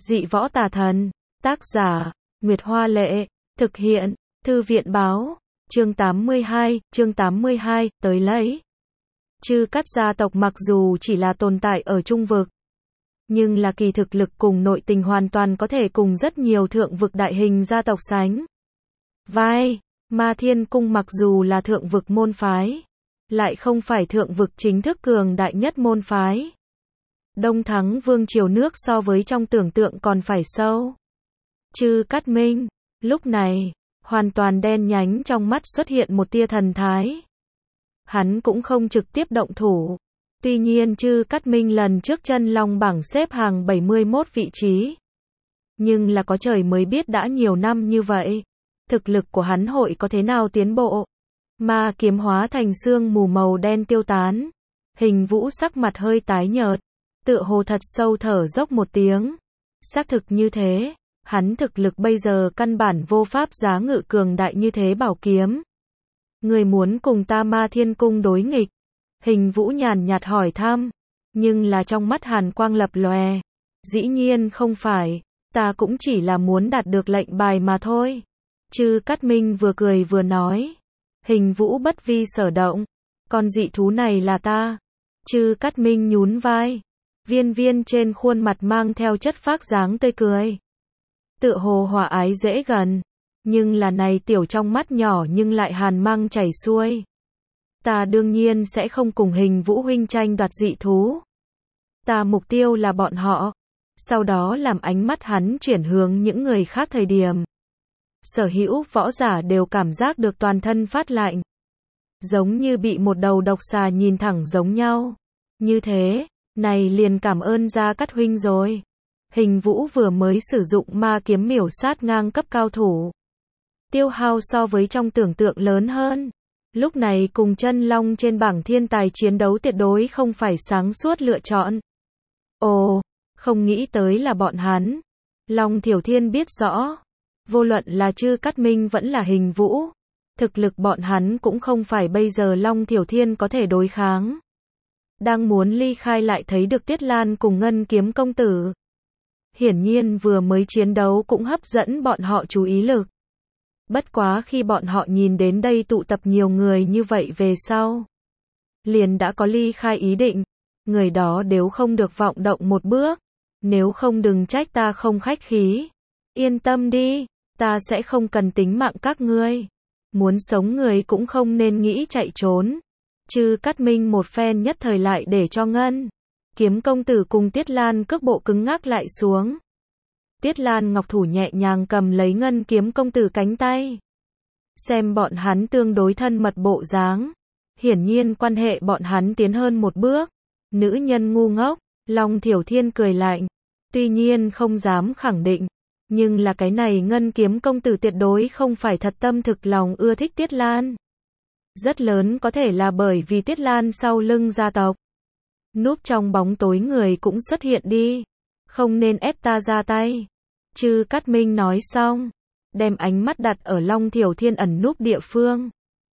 Dị võ tà thần. Tác giả, Nguyệt Hoa Lệ. Thực hiện, Thư viện Báo. Chương 82, tới lấy. Chư Cát gia tộc mặc dù chỉ là tồn tại ở trung vực, nhưng là kỳ thực lực cùng nội tình hoàn toàn có thể cùng rất nhiều thượng vực đại hình gia tộc sánh vai. Ma Thiên Cung mặc dù là thượng vực môn phái, lại không phải thượng vực chính thức cường đại nhất môn phái. Đông Thắng Vương triều nước so với trong tưởng tượng còn phải sâu. Chư Cát Minh, lúc này, hoàn toàn đen nhánh trong mắt xuất hiện một tia thần thái. Hắn cũng không trực tiếp động thủ. Tuy nhiên Chư Cát Minh lần trước chân long bảng xếp hàng 71 vị trí. Nhưng là có trời mới biết đã nhiều năm như vậy, thực lực của hắn hội có thế nào tiến bộ. Ma kiếm hóa thành sương mù màu đen tiêu tán. Hình Vũ sắc mặt hơi tái nhợt, tựa hồ thật sâu thở dốc một tiếng. Xác thực như thế, hắn thực lực bây giờ căn bản vô pháp giá ngự cường đại như thế bảo kiếm. Người muốn cùng ta Ma Thiên Cung đối nghịch? Hình Vũ nhàn nhạt hỏi thăm, nhưng là trong mắt hàn quang lập lòe. Dĩ nhiên không phải, ta cũng chỉ là muốn đạt được lệnh bài mà thôi. Chư Cát Minh vừa cười vừa nói. Hình Vũ bất vi sở động, con dị thú này là ta. Chư Cát Minh nhún vai, viên viên trên khuôn mặt mang theo chất phác dáng tươi cười. Tựa hồ hòa ái dễ gần, nhưng là này tiểu trong mắt nhỏ nhưng lại hàn mang chảy xuôi. Ta đương nhiên sẽ không cùng Hình Vũ huynh tranh đoạt dị thú. Ta mục tiêu là bọn họ. Sau đó làm ánh mắt hắn chuyển hướng những người khác thời điểm. Sở hữu võ giả đều cảm giác được toàn thân phát lạnh. Giống như bị một đầu độc xà nhìn thẳng giống nhau. Như thế, này liền cảm ơn Gia Cát huynh rồi. Hình Vũ vừa mới sử dụng ma kiếm miểu sát ngang cấp cao thủ. Tiêu hao so với trong tưởng tượng lớn hơn. Lúc này cùng chân long trên bảng thiên tài chiến đấu tuyệt đối không phải sáng suốt lựa chọn. Ồ, không nghĩ tới là bọn hắn. Long Thiểu Thiên biết rõ. Vô luận là Chư Cát Minh vẫn là Hình Vũ. Thực lực bọn hắn cũng không phải bây giờ Long Thiểu Thiên có thể đối kháng. Đang muốn ly khai lại thấy được Tiết Lan cùng Ngân Kiếm công tử. Hiển nhiên vừa mới chiến đấu cũng hấp dẫn bọn họ chú ý lực. Bất quá khi bọn họ nhìn đến đây tụ tập nhiều người như vậy về sau, liền đã có ly khai ý định. Người đó đều không được vọng động một bước. Nếu không đừng trách ta không khách khí. Yên tâm đi, ta sẽ không cần tính mạng các ngươi. Muốn sống người cũng không nên nghĩ chạy trốn. Chư Cát Minh một phen nhất thời lại để cho Ngân Kiếm công tử cùng Tiết Lan cước bộ cứng ngắc lại xuống. Tiết Lan ngọc thủ nhẹ nhàng cầm lấy Ngân Kiếm công tử cánh tay. Xem bọn hắn tương đối thân mật bộ dáng, hiển nhiên quan hệ bọn hắn tiến hơn một bước. Nữ nhân ngu ngốc, Long Thiểu Thiên cười lạnh. Tuy nhiên không dám khẳng định, nhưng là cái này Ngân Kiếm công tử tuyệt đối không phải thật tâm thực lòng ưa thích Tiết Lan. Rất lớn có thể là bởi vì Tiết Lan sau lưng gia tộc. Núp trong bóng tối người cũng xuất hiện đi. Không nên ép ta ra tay. Chư Cát Minh nói xong, đem ánh mắt đặt ở Long Thiểu Thiên ẩn núp địa phương.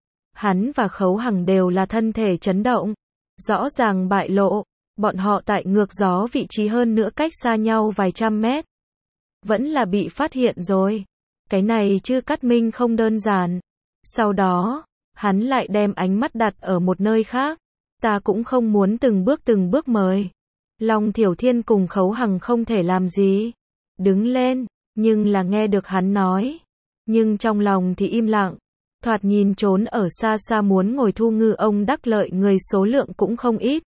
Hắn và Khấu Hằng đều là thân thể chấn động. Rõ ràng bại lộ, bọn họ tại ngược gió vị trí hơn nữa cách xa nhau vài trăm mét. Vẫn là bị phát hiện rồi. Cái này Chư Cát Minh không đơn giản. Sau đó, hắn lại đem ánh mắt đặt ở một nơi khác. Ta cũng không muốn từng bước mời. Long Thiểu Thiên cùng Khấu Hằng không thể làm gì. Đứng lên, nhưng là nghe được hắn nói. Nhưng trong lòng thì im lặng. Thoạt nhìn trốn ở xa xa muốn ngồi thu ngư ông đắc lợi người số lượng cũng không ít.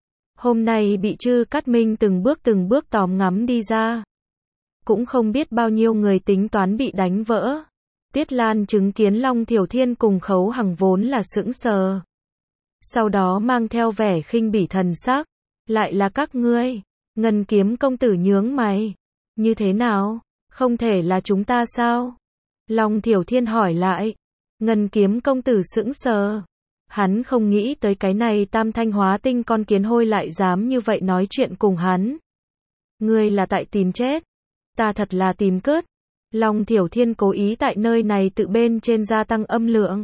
Hôm nay bị Chư Cát Minh từng bước tóm ngắm đi ra. Cũng không biết bao nhiêu người tính toán bị đánh vỡ. Tiết Lan chứng kiến Long Thiểu Thiên cùng Khấu Hằng vốn là sững sờ. Sau đó mang theo vẻ khinh bỉ thần sắc. Lại là các ngươi. Ngân Kiếm công tử nhướng mày. Như thế nào? Không thể là chúng ta sao? Long Thiểu Thiên hỏi lại. Ngân Kiếm công tử sững sờ. Hắn không nghĩ tới cái này tam thanh hóa tinh con kiến hôi lại dám như vậy nói chuyện cùng hắn. Ngươi là tại tìm chết. Ta thật là tìm cướp. Long Thiểu Thiên cố ý tại nơi này tự bên trên gia tăng âm lượng.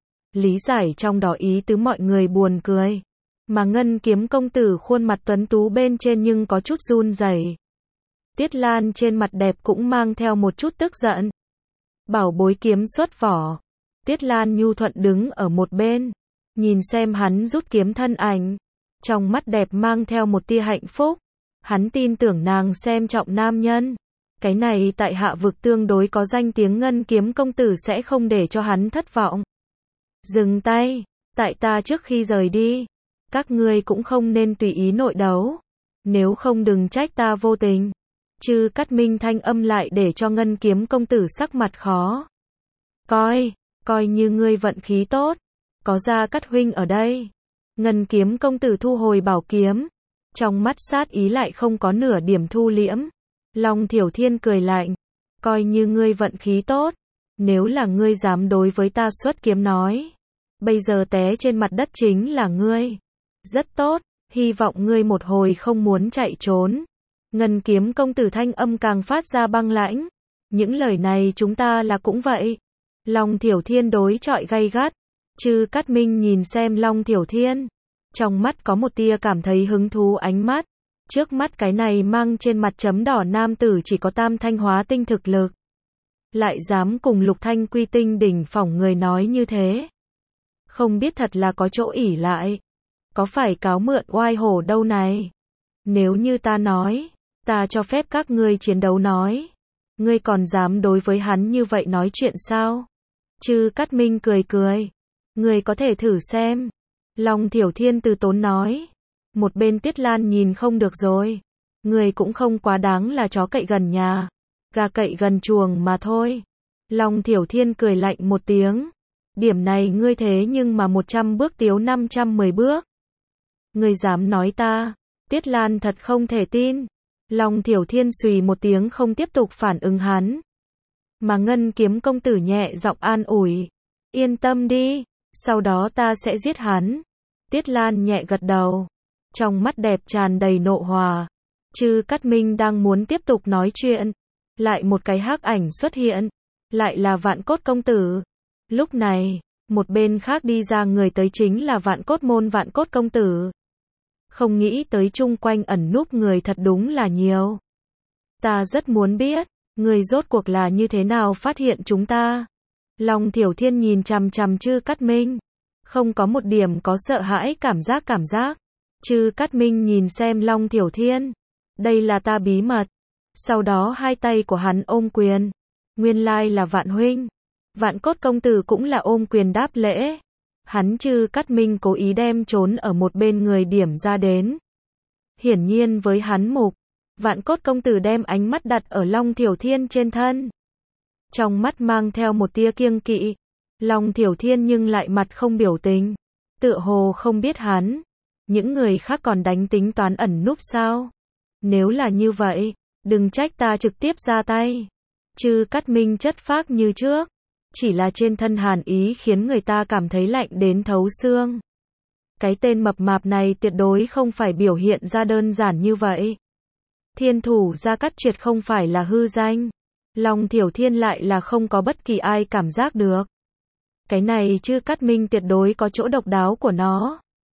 Lý giải trong đó ý tứ mọi người buồn cười. Mà Ngân Kiếm công tử khuôn mặt tuấn tú bên trên nhưng có chút run rẩy. Tiết Lan trên mặt đẹp cũng mang theo một chút tức giận. Bảo bối kiếm xuất vỏ. Tiết Lan nhu thuận đứng ở một bên, nhìn xem hắn rút kiếm thân ảnh. Trong mắt đẹp mang theo một tia hạnh phúc. Hắn tin tưởng nàng xem trọng nam nhân. Cái này tại hạ vực tương đối có danh tiếng Ngân Kiếm công tử sẽ không để cho hắn thất vọng. Dừng tay, tại ta trước khi rời đi, các ngươi cũng không nên tùy ý nội đấu. Nếu không đừng trách ta vô tình. Chư Cát Minh thanh âm lại để cho Ngân Kiếm công tử sắc mặt khó. Coi như ngươi vận khí tốt, có Gia Cát huynh ở đây. Ngân Kiếm công tử thu hồi bảo kiếm, trong mắt sát ý lại không có nửa điểm thu liễm. Long Thiểu Thiên cười lạnh, coi như ngươi vận khí tốt, nếu là ngươi dám đối với ta xuất kiếm nói, bây giờ té trên mặt đất chính là ngươi. Rất tốt, hy vọng ngươi một hồi không muốn chạy trốn. Ngân Kiếm công tử thanh âm càng phát ra băng lãnh. Những lời này chúng ta là cũng vậy. Long Thiểu Thiên đối chọi gay gắt. Chư Cát Minh nhìn xem Long Thiểu Thiên, trong mắt có một tia cảm thấy hứng thú ánh mắt. Trước mắt cái này mang trên mặt chấm đỏ nam tử chỉ có tam thanh hóa tinh thực lực, lại dám cùng lục thanh quy tinh đỉnh phỏng người nói như thế. Không biết thật là có chỗ ỷ lại, có phải cáo mượn oai hổ đâu này. Nếu như ta nói, ta cho phép các ngươi chiến đấu nói, ngươi còn dám đối với hắn như vậy nói chuyện sao? Chư Cát Minh cười cười, ngươi có thể thử xem. Long Thiểu Thiên từ tốn nói. Một bên Tiết Lan nhìn không được rồi. Ngươi cũng không quá đáng là chó cậy gần nhà, gà cậy gần chuồng mà thôi. Long Thiểu Thiên cười lạnh một tiếng. Điểm này ngươi thế nhưng mà 100 bước tiếu 510 bước. Ngươi dám nói ta? Tiết Lan thật không thể tin. Long Thiểu Thiên xùy một tiếng không tiếp tục phản ứng hắn. Mà Ngân Kiếm công tử nhẹ giọng an ủi. Yên tâm đi, sau đó ta sẽ giết hắn. Tiết Lan nhẹ gật đầu, trong mắt đẹp tràn đầy nộ hòa. Chư Cát Minh đang muốn tiếp tục nói chuyện, lại một cái hắc ảnh xuất hiện, lại là Vạn Cốt công tử. Lúc này, một bên khác đi ra người tới chính là Vạn Cốt môn Vạn Cốt công tử. Không nghĩ tới chung quanh ẩn núp người thật đúng là nhiều. Ta rất muốn biết, người rốt cuộc là như thế nào phát hiện chúng ta. Long Thiểu Thiên nhìn chằm chằm Chư Cát Minh, không có một điểm có sợ hãi cảm giác. Chư Cát Minh nhìn xem Long Thiểu Thiên, đây là ta bí mật. Sau đó hai tay của hắn ôm quyền, nguyên lai là Vạn huynh. Vạn Cốt công tử cũng là ôm quyền đáp lễ. Hắn Chư Cát Minh cố ý đem trốn ở một bên người điểm ra đến. Hiển nhiên với hắn mục, Vạn Cốt công tử đem ánh mắt đặt ở Long Thiểu Thiên trên thân, trong mắt mang theo một tia kiêng kỵ. Long Thiểu Thiên nhưng lại mặt không biểu tình, tựa hồ không biết hắn. Những người khác còn đánh tính toán ẩn núp sao? Nếu là như vậy, đừng trách ta trực tiếp ra tay. Chư Cát Minh chất phác như trước, chỉ là trên thân hàn ý khiến người ta cảm thấy lạnh đến thấu xương. Cái tên mập mạp này tuyệt đối không phải biểu hiện ra đơn giản như vậy. Thiên thủ Gia Cát Triệt không phải là hư danh. Long Thiểu Thiên lại là không có bất kỳ ai cảm giác được. Cái này Chư Cát Minh tuyệt đối có chỗ độc đáo của nó.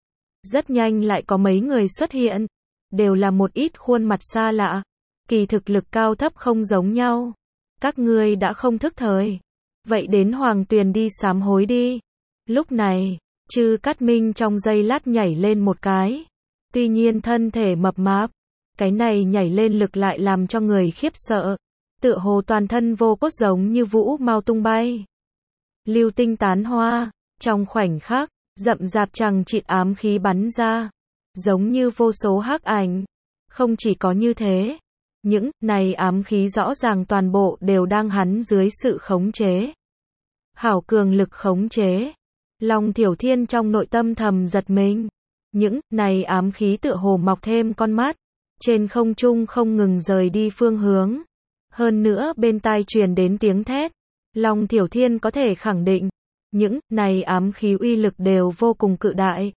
Rất nhanh lại có mấy người xuất hiện, đều là một ít khuôn mặt xa lạ, kỳ thực lực cao thấp không giống nhau. Các ngươi đã không thức thời, vậy đến Hoàng Tuyền đi sám hối đi. Lúc này, Chư Cát Minh trong giây lát nhảy lên một cái. Tuy nhiên thân thể mập mạp, cái này nhảy lên lực lại làm cho người khiếp sợ. Tựa hồ toàn thân vô cốt giống như vũ mau tung bay. Lưu tinh tán hoa, trong khoảnh khắc, rậm rạp chằng chịt ám khí bắn ra, giống như vô số hắc ảnh. Không chỉ có như thế, những này ám khí rõ ràng toàn bộ đều đang hắn dưới sự khống chế. Hảo cường lực khống chế. Long Thiểu Thiên trong nội tâm thầm giật mình. Những này ám khí tựa hồ mọc thêm con mắt, trên không trung không ngừng rời đi phương hướng. Hơn nữa bên tai truyền đến tiếng thét. Long Thiểu Thiên có thể khẳng định, những này ám khí uy lực đều vô cùng cự đại.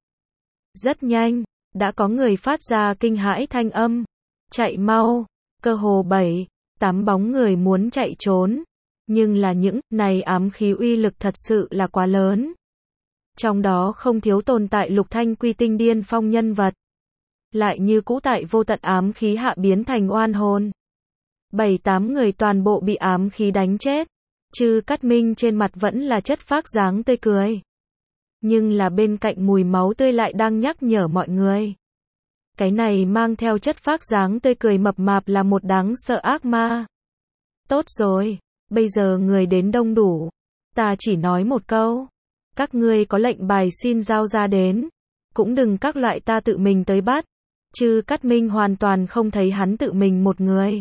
Rất nhanh, đã có người phát ra kinh hãi thanh âm. Chạy mau, cơ hồ 7-8 bóng người muốn chạy trốn. Nhưng là những này ám khí uy lực thật sự là quá lớn. Trong đó không thiếu tồn tại lục thanh quy tinh điên phong nhân vật. Lại như cũ tại vô tận ám khí hạ biến thành oan hồn. 7-8 người toàn bộ bị ám khí đánh chết. Chư Cát Minh trên mặt vẫn là chất phác dáng tươi cười. Nhưng là bên cạnh mùi máu tươi lại đang nhắc nhở mọi người. Cái này mang theo chất phác dáng tươi cười mập mạp là một đáng sợ ác ma. Tốt rồi, bây giờ người đến đông đủ. Ta chỉ nói một câu. Các ngươi có lệnh bài xin giao ra đến. Cũng đừng các loại ta tự mình tới bắt. Chư Cát Minh hoàn toàn không thấy hắn tự mình một người.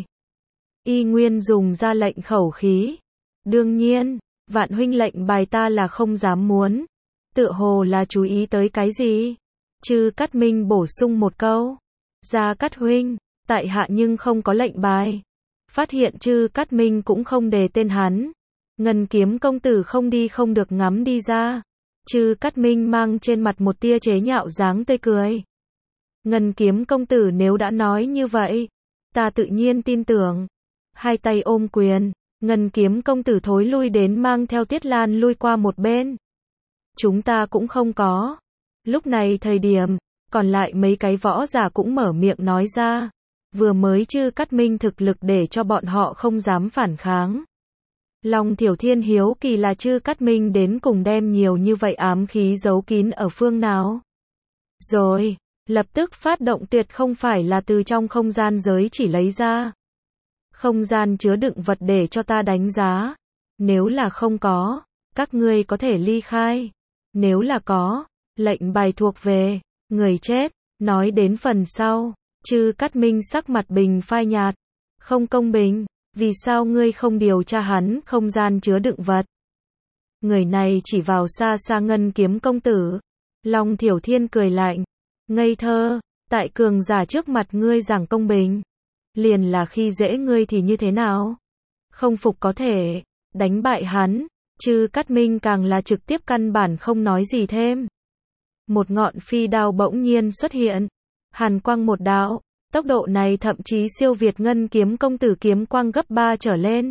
Y nguyên dùng ra lệnh khẩu khí. Đương nhiên, Vạn huynh lệnh bài ta là không dám muốn. Tựa hồ là chú ý tới cái gì? Chư Cát Minh bổ sung một câu. Gia Cát huynh, tại hạ nhưng không có lệnh bài. Phát hiện Chư Cát Minh cũng không đề tên hắn. Ngân Kiếm công tử không đi không được ngắm đi ra. Chư Cát Minh mang trên mặt một tia chế nhạo dáng tươi cười. Ngân Kiếm công tử nếu đã nói như vậy, ta tự nhiên tin tưởng. Hai tay ôm quyền, Ngân Kiếm công tử thối lui đến mang theo Tuyết Lan lui qua một bên. Chúng ta cũng không có. Lúc này thời điểm, còn lại mấy cái võ giả cũng mở miệng nói ra. Vừa mới Chư Cát Minh thực lực để cho bọn họ không dám phản kháng. Long Thiểu Thiên hiếu kỳ là Chư Cát Minh đến cùng đem nhiều như vậy ám khí giấu kín ở phương nào. Rồi, lập tức phát động tuyệt không phải là từ trong không gian giới chỉ lấy ra. Không gian chứa đựng vật để cho ta đánh giá. Nếu là không có, các ngươi có thể ly khai. Nếu là có, lệnh bài thuộc về người chết. Nói đến phần sau, Chư Cát Minh sắc mặt bình phai nhạt. Không công bình, vì sao ngươi không điều tra hắn không gian chứa đựng vật? Người này chỉ vào xa xa Ngân Kiếm công tử. Long Thiểu Thiên cười lạnh. Ngây thơ, tại cường giả trước mặt ngươi giảng công bình. Liền là khi dễ ngươi thì như thế nào? Không phục có thể đánh bại hắn. Chư Cát Minh càng là trực tiếp căn bản không nói gì thêm. Một ngọn phi đao bỗng nhiên xuất hiện. Hàn quang một đạo. Tốc độ này thậm chí siêu việt Ngân Kiếm công tử kiếm quang gấp 3 trở lên.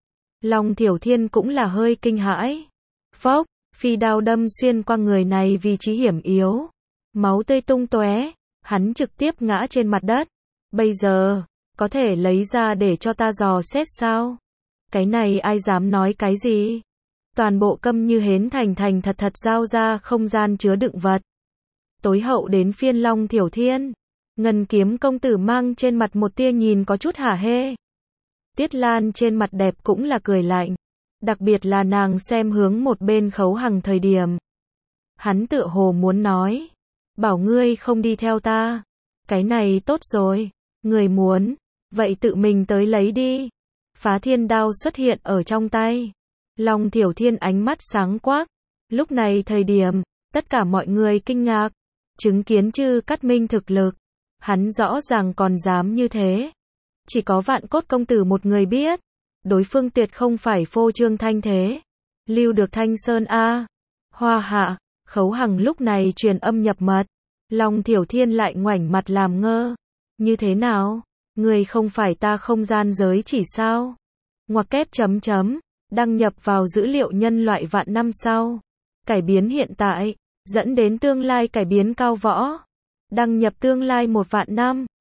Long Thiểu Thiên cũng là hơi kinh hãi. Phốc, phi đao đâm xuyên qua người này vị trí hiểm yếu. Máu tươi tung tóe, hắn trực tiếp ngã trên mặt đất. Bây giờ, có thể lấy ra để cho ta dò xét sao? Cái này ai dám nói cái gì? Toàn bộ câm như hến thành thật thật giao ra không gian chứa đựng vật. Tối hậu đến phiên Long Thiểu Thiên. Ngân Kiếm công tử mang trên mặt một tia nhìn có chút hả hê. Tuyết Lan trên mặt đẹp cũng là cười lạnh. Đặc biệt là nàng xem hướng một bên Khấu Hằng thời điểm. Hắn tựa hồ muốn nói. Bảo ngươi không đi theo ta. Cái này tốt rồi. Người muốn. Vậy tự mình tới lấy đi. Phá thiên đao xuất hiện ở trong tay. Long Thiểu Thiên ánh mắt sáng quắc. Lúc này thời điểm, tất cả mọi người kinh ngạc. Chứng kiến Chư Cát Minh thực lực. Hắn rõ ràng còn dám như thế. Chỉ có Vạn Cốt công tử một người biết. Đối phương tuyệt không phải phô trương thanh thế. Lưu được Thanh Sơn A. Hoa hạ, Khấu Hằng lúc này truyền âm nhập mật. Long Thiểu Thiên lại ngoảnh mặt làm ngơ. Như thế nào? Người không phải ta không gian giới chỉ sao? Ngoặc kép chấm chấm. Đăng nhập vào dữ liệu nhân loại vạn năm sau. Cải biến hiện tại. Dẫn đến tương lai cải biến cao võ. Đăng nhập tương lai 1 vạn năm.